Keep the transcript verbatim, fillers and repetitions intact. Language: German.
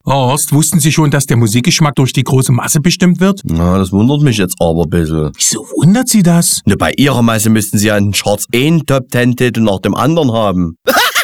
Horst, wussten Sie schon, dass der Musikgeschmack durch die große Masse bestimmt wird? Na, das wundert mich jetzt aber ein bisschen. Wieso wundert Sie das? Ne, bei Ihrer Masse müssten Sie ja in den Charts einen Top-Ten-Titel nach dem anderen haben.